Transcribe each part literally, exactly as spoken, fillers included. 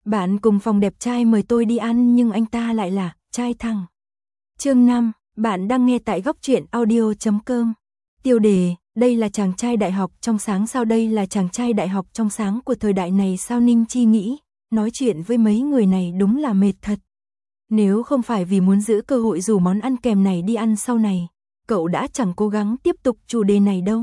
Bạn cùng phòng đẹp trai mời tôi đi ăn nhưng anh ta lại là trai thẳng. Chương năm, bạn đang nghe tại góc truyện audio chấm com. Tiêu đề, đây là chàng trai đại học trong sáng sao đây là chàng trai đại học trong sáng của thời đại này sao Ninh Chi nghĩ, nói chuyện với mấy người này đúng là mệt thật. Nếu không phải vì muốn giữ cơ hội rủ món ăn kèm này đi ăn sau này, cậu đã chẳng cố gắng tiếp tục chủ đề này đâu.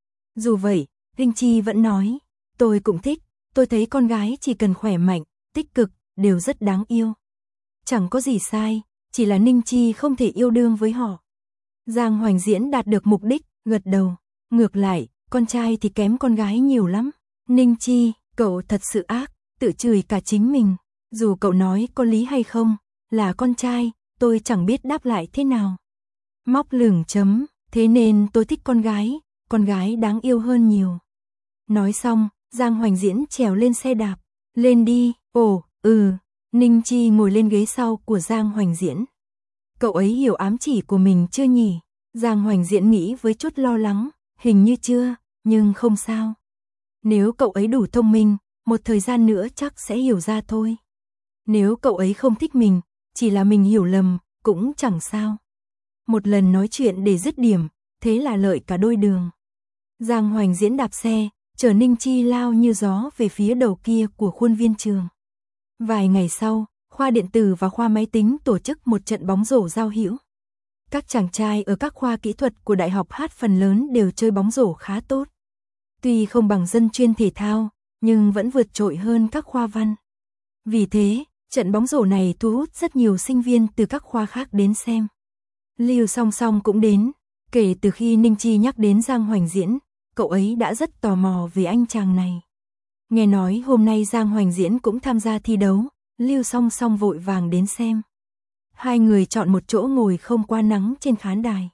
Dù vậy, Ninh Chi vẫn nói, tôi cũng thích, tôi thấy con gái chỉ cần khỏe mạnh, tích cực, đều rất đáng yêu. Chẳng có gì sai, chỉ là Ninh Chi không thể yêu đương với họ. Giang Hoành Diễn đạt được mục đích, gật đầu. Ngược lại, con trai thì kém con gái nhiều lắm. Ninh Chi, cậu thật sự ác, tự chửi cả chính mình. Dù cậu nói có lý hay không, là con trai, tôi chẳng biết đáp lại thế nào. Móc lửng chấm, thế nên tôi thích con gái, con gái đáng yêu hơn nhiều. Nói xong, Giang Hoành Diễn trèo lên xe đạp. Lên đi, ồ, ừ. Ninh Chi ngồi lên ghế sau của Giang Hoành Diễn. Cậu ấy hiểu ám chỉ của mình chưa nhỉ? Giang Hoành Diễn nghĩ với chút lo lắng, hình như chưa, nhưng không sao. Nếu cậu ấy đủ thông minh, một thời gian nữa chắc sẽ hiểu ra thôi. Nếu cậu ấy không thích mình, chỉ là mình hiểu lầm, cũng chẳng sao. Một lần nói chuyện để dứt điểm, thế là lợi cả đôi đường. Giang Hoành Diễn đạp xe, chở Ninh Chi lao như gió về phía đầu kia của khuôn viên trường. Vài ngày sau, khoa điện tử và khoa máy tính tổ chức một trận bóng rổ giao hữu. Các chàng trai ở các khoa kỹ thuật của đại học hát phần lớn đều chơi bóng rổ khá tốt. Tuy không bằng dân chuyên thể thao, nhưng vẫn vượt trội hơn các khoa văn. Vì thế, trận bóng rổ này thu hút rất nhiều sinh viên từ các khoa khác đến xem. Lưu Song Song cũng đến, kể từ khi Ninh Chi nhắc đến Giang Hoành Diễn, cậu ấy đã rất tò mò về anh chàng này. Nghe nói hôm nay Giang Hoành Diễn cũng tham gia thi đấu, Lưu Song Song vội vàng đến xem. Hai người chọn một chỗ ngồi không quá nắng trên khán đài.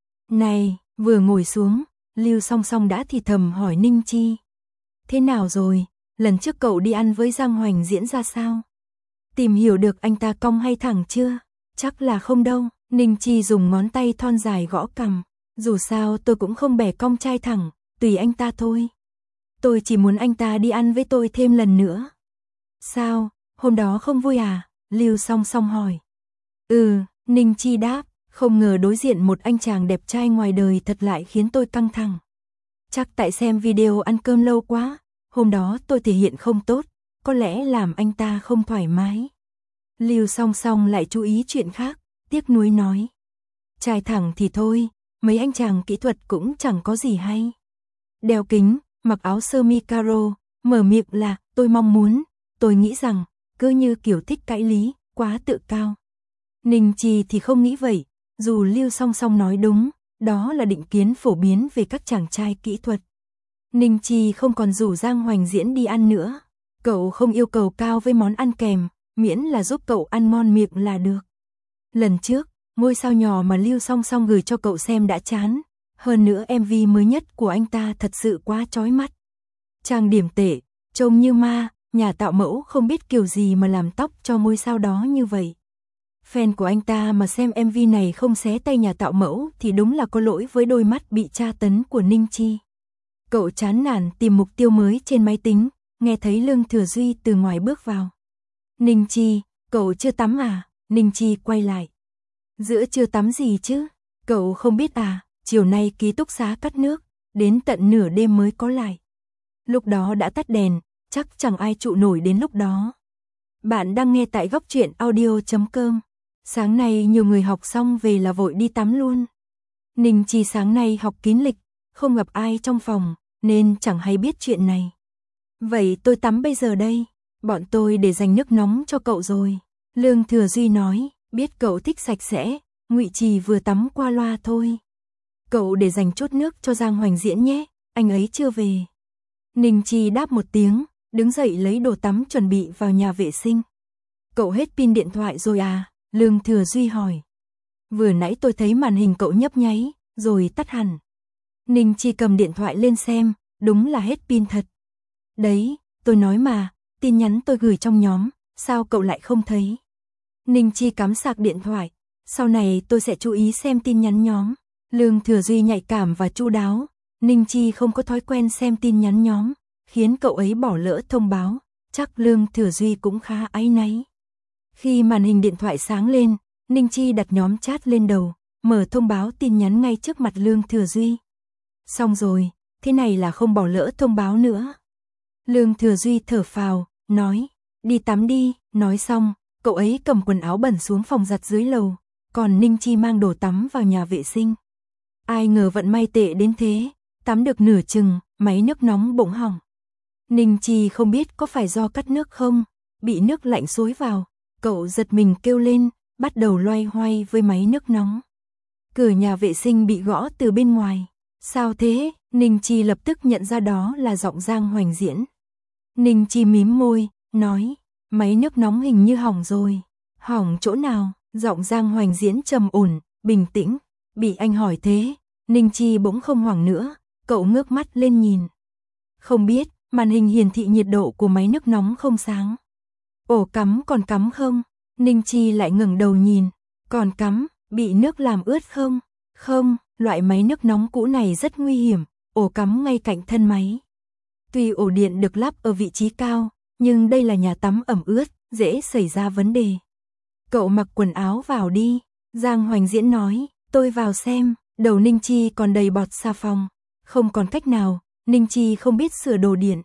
Này, vừa ngồi xuống, Lưu Song Song đã thì thầm hỏi Ninh Chi. Thế nào rồi, lần trước cậu đi ăn với Giang Hoành Diễn ra sao? Tìm hiểu được anh ta cong hay thẳng chưa? Chắc là không đâu, Ninh Chi dùng ngón tay thon dài gõ cằm. Dù sao tôi cũng không bẻ cong trai thẳng, tùy anh ta thôi. Tôi chỉ muốn anh ta đi ăn với tôi thêm lần nữa. Sao, hôm đó không vui à? Lưu Song Song hỏi. Ừ, Ninh Chi đáp, không ngờ đối diện một anh chàng đẹp trai ngoài đời thật lại khiến tôi căng thẳng. Chắc tại xem video ăn cơm lâu quá, hôm đó tôi thể hiện không tốt, có lẽ làm anh ta không thoải mái. Lưu Song Song lại chú ý chuyện khác, tiếc nuối nói. Trai thẳng thì thôi, mấy anh chàng kỹ thuật cũng chẳng có gì hay. Đeo kính, mặc áo sơ mi caro, mở miệng là, tôi mong muốn, tôi nghĩ rằng, cứ như kiểu thích cãi lý, quá tự cao. Ninh Chi thì không nghĩ vậy, dù Lưu Song Song nói đúng, đó là định kiến phổ biến về các chàng trai kỹ thuật. Ninh Chi không còn rủ Giang Hoành Diễn đi ăn nữa, cậu không yêu cầu cao với món ăn kèm, miễn là giúp cậu ăn ngon miệng là được. Lần trước, ngôi sao nhỏ mà Lưu Song Song gửi cho cậu xem đã chán, hơn nữa em vê mới nhất của anh ta thật sự quá chói mắt. Trang điểm tệ, trông như ma, nhà tạo mẫu không biết kiểu gì mà làm tóc cho ngôi sao đó như vậy. Fan của anh ta mà xem em vê này không xé tay nhà tạo mẫu thì đúng là có lỗi với đôi mắt bị tra tấn của Ninh Chi. Cậu chán nản tìm mục tiêu mới trên máy tính, nghe thấy Lương Thừa Duy từ ngoài bước vào. Ninh Chi, cậu chưa tắm à? Ninh Chi quay lại. Giữa chưa tắm gì chứ? Cậu không biết à, chiều nay ký túc xá cắt nước, đến tận nửa đêm mới có lại. Lúc đó đã tắt đèn, chắc chẳng ai trụ nổi đến lúc đó. Bạn đang nghe tại góc truyện audio chấm com. Sáng nay nhiều người học xong về là vội đi tắm luôn. Ninh Chi sáng nay học kín lịch, không gặp ai trong phòng, nên chẳng hay biết chuyện này. Vậy tôi tắm bây giờ đây, bọn tôi để dành nước nóng cho cậu rồi. Lương Thừa Duy nói, biết cậu thích sạch sẽ, Ngụy Trì vừa tắm qua loa thôi. Cậu để dành chút nước cho Giang Hoành Diễn nhé, anh ấy chưa về. Ninh Chi đáp một tiếng, đứng dậy lấy đồ tắm chuẩn bị vào nhà vệ sinh. Cậu hết pin điện thoại rồi à? Lương Thừa Duy hỏi. Vừa nãy tôi thấy màn hình cậu nhấp nháy, rồi tắt hẳn. Ninh Chi cầm điện thoại lên xem, đúng là hết pin thật. Đấy, tôi nói mà, tin nhắn tôi gửi trong nhóm, sao cậu lại không thấy? Ninh Chi cắm sạc điện thoại, sau này tôi sẽ chú ý xem tin nhắn nhóm. Lương Thừa Duy nhạy cảm và chu đáo, Ninh Chi không có thói quen xem tin nhắn nhóm, khiến cậu ấy bỏ lỡ thông báo, chắc Lương Thừa Duy cũng khá áy náy. Khi màn hình điện thoại sáng lên, Ninh Chi đặt nhóm chat lên đầu, mở thông báo tin nhắn ngay trước mặt Lương Thừa Duy. Xong rồi, thế này là không bỏ lỡ thông báo nữa. Lương Thừa Duy thở phào, nói, đi tắm đi, nói xong, cậu ấy cầm quần áo bẩn xuống phòng giặt dưới lầu, còn Ninh Chi mang đồ tắm vào nhà vệ sinh. Ai ngờ vận may tệ đến thế, tắm được nửa chừng, máy nước nóng bỗng hỏng. Ninh Chi không biết có phải do cắt nước không, bị nước lạnh xối vào, cậu giật mình kêu lên, bắt đầu loay hoay với máy nước nóng. Cửa nhà vệ sinh bị gõ từ bên ngoài. Sao thế? Ninh Chi lập tức nhận ra đó là giọng Giang Hoành Diễn. Ninh Chi mím môi, nói, máy nước nóng hình như hỏng rồi. Hỏng chỗ nào? Giọng Giang Hoành Diễn trầm ổn, bình tĩnh. Bị anh hỏi thế, Ninh Chi bỗng không hoảng nữa, cậu ngước mắt lên nhìn. Không biết, màn hình hiển thị nhiệt độ của máy nước nóng không sáng. Ổ cắm còn cắm không? Ninh Chi lại ngẩng đầu nhìn, còn cắm, bị nước làm ướt không? Không, loại máy nước nóng cũ này rất nguy hiểm, ổ cắm ngay cạnh thân máy. Tuy ổ điện được lắp ở vị trí cao, nhưng đây là nhà tắm ẩm ướt, dễ xảy ra vấn đề. Cậu mặc quần áo vào đi, Giang Hoành Diễn nói, tôi vào xem, đầu Ninh Chi còn đầy bọt xà phòng. Không còn cách nào, Ninh Chi không biết sửa đồ điện.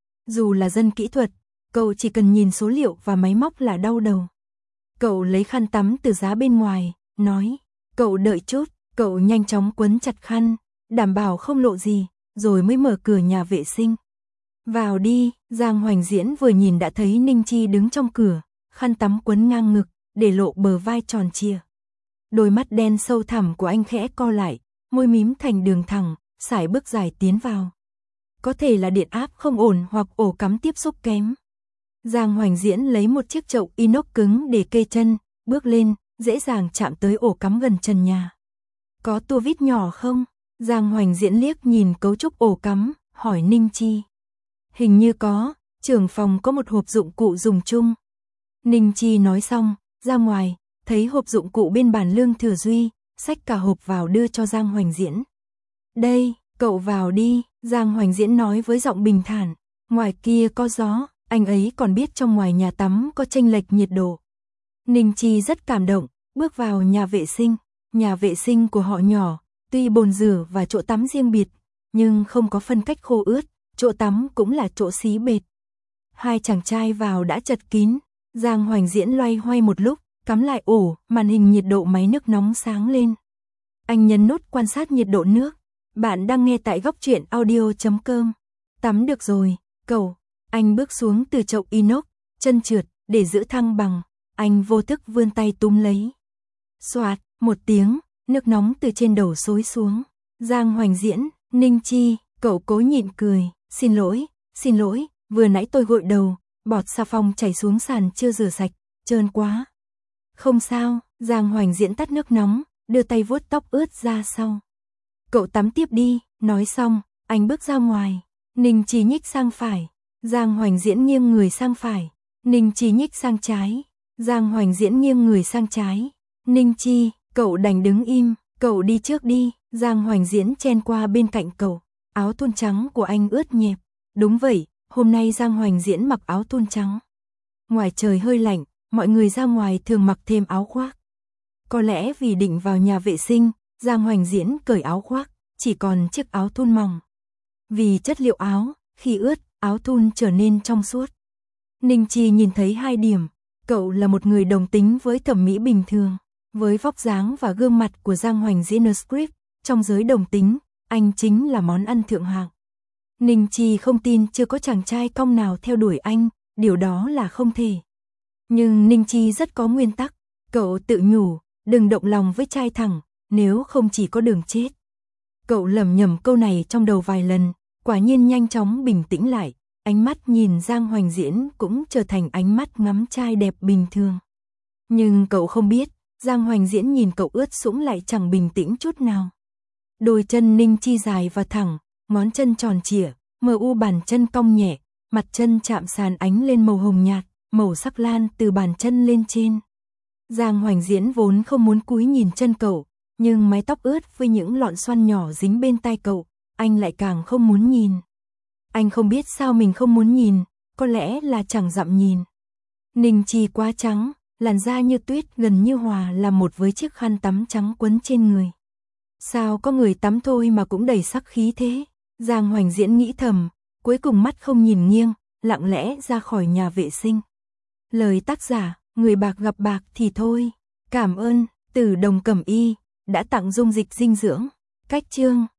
Dù là dân kỹ thuật, cậu chỉ cần nhìn số liệu và máy móc là đau đầu. Cậu lấy khăn tắm từ giá bên ngoài, nói, cậu đợi chút, cậu nhanh chóng quấn chặt khăn, đảm bảo không lộ gì, rồi mới mở cửa nhà vệ sinh. Vào đi, Giang Hoành Diễn vừa nhìn đã thấy Ninh Chi đứng trong cửa, khăn tắm quấn ngang ngực, để lộ bờ vai tròn trịa. Đôi mắt đen sâu thẳm của anh khẽ co lại, môi mím thành đường thẳng, sải bước dài tiến vào. Có thể là điện áp không ổn hoặc ổ cắm tiếp xúc kém. Giang Hoành Diễn lấy một chiếc chậu inox cứng để kê chân, bước lên, dễ dàng chạm tới ổ cắm gần trần nhà. Có tua vít nhỏ không? Giang Hoành Diễn liếc nhìn cấu trúc ổ cắm, hỏi Ninh Chi. Hình như có, trưởng phòng có một hộp dụng cụ dùng chung. Ninh Chi nói xong, ra ngoài, thấy hộp dụng cụ bên bàn Lương Thừa Duy, xách cả hộp vào đưa cho Giang Hoành Diễn. Đây, cậu vào đi, Giang Hoành Diễn nói với giọng bình thản, ngoài kia có gió, anh ấy còn biết trong ngoài nhà tắm có chênh lệch nhiệt độ. Ninh Chi rất cảm động, bước vào nhà vệ sinh, nhà vệ sinh của họ nhỏ, tuy bồn rửa và chỗ tắm riêng biệt, nhưng không có phân cách khô ướt, chỗ tắm cũng là chỗ xí bệt. Hai chàng trai vào đã chật kín, Giang Hoành Diễn loay hoay một lúc, cắm lại ổ, màn hình nhiệt độ máy nước nóng sáng lên. Anh nhấn nút quan sát nhiệt độ nước. Bạn đang nghe tại góc truyện audio chấm com. Tắm được rồi, cậu. Anh bước xuống từ chậu inox, chân trượt, để giữ thăng bằng. Anh vô thức vươn tay túm lấy. Xoạt, một tiếng, nước nóng từ trên đầu xối xuống. Giang Hoành Diễn, Ninh Chi, cậu cố nhịn cười. Xin lỗi, xin lỗi, vừa nãy tôi gội đầu, bọt xà phòng chảy xuống sàn chưa rửa sạch, trơn quá. Không sao, Giang Hoành Diễn tắt nước nóng, đưa tay vuốt tóc ướt ra sau. Cậu tắm tiếp đi, nói xong, anh bước ra ngoài. Ninh Chi nhích sang phải, Giang Hoành Diễn nghiêng người sang phải. Ninh Chi nhích sang trái, Giang Hoành Diễn nghiêng người sang trái. Ninh Chi, cậu đành đứng im, cậu đi trước đi. Giang Hoành Diễn chen qua bên cạnh cậu, áo thun trắng của anh ướt nhẹp. Đúng vậy, hôm nay Giang Hoành Diễn mặc áo thun trắng. Ngoài trời hơi lạnh, mọi người ra ngoài thường mặc thêm áo khoác. Có lẽ vì định vào nhà vệ sinh, Giang Hoành Diễn cởi áo khoác, chỉ còn chiếc áo thun mỏng. Vì chất liệu áo, khi ướt, áo thun trở nên trong suốt. Ninh Chi nhìn thấy hai điểm, cậu là một người đồng tính với thẩm mỹ bình thường. Với vóc dáng và gương mặt của Giang Hoành Diễn script, trong giới đồng tính, anh chính là món ăn thượng hạng. Ninh Chi không tin chưa có chàng trai cong nào theo đuổi anh, điều đó là không thể. Nhưng Ninh Chi rất có nguyên tắc, cậu tự nhủ, đừng động lòng với trai thẳng, nếu không chỉ có đường chết. Cậu lẩm nhẩm câu này trong đầu vài lần, quả nhiên nhanh chóng bình tĩnh lại, ánh mắt nhìn Giang Hoành Diễn cũng trở thành ánh mắt ngắm trai đẹp bình thường. Nhưng cậu không biết, Giang Hoành Diễn nhìn cậu ướt sũng lại chẳng bình tĩnh chút nào. Đôi chân Ninh Chi dài và thẳng, ngón chân tròn trịa, mờ u bàn chân cong nhẹ, mặt chân chạm sàn ánh lên màu hồng nhạt, màu sắc lan từ bàn chân lên trên. Giang Hoành Diễn vốn không muốn cúi nhìn chân cậu, nhưng mái tóc ướt với những lọn xoăn nhỏ dính bên tai cậu, anh lại càng không muốn nhìn. Anh không biết sao mình không muốn nhìn, có lẽ là chẳng dặm nhìn. Ninh Chi quá trắng, làn da như tuyết gần như hòa là một với chiếc khăn tắm trắng quấn trên người. Sao có người tắm thôi mà cũng đầy sắc khí thế? Giang Hoành Diễn nghĩ thầm, cuối cùng mắt không nhìn nghiêng, lặng lẽ ra khỏi nhà vệ sinh. Lời tác giả, người bạc gặp bạc thì thôi. Cảm ơn, Tử Đồng Cẩm Y, đã tặng dung dịch dinh dưỡng. Cách chương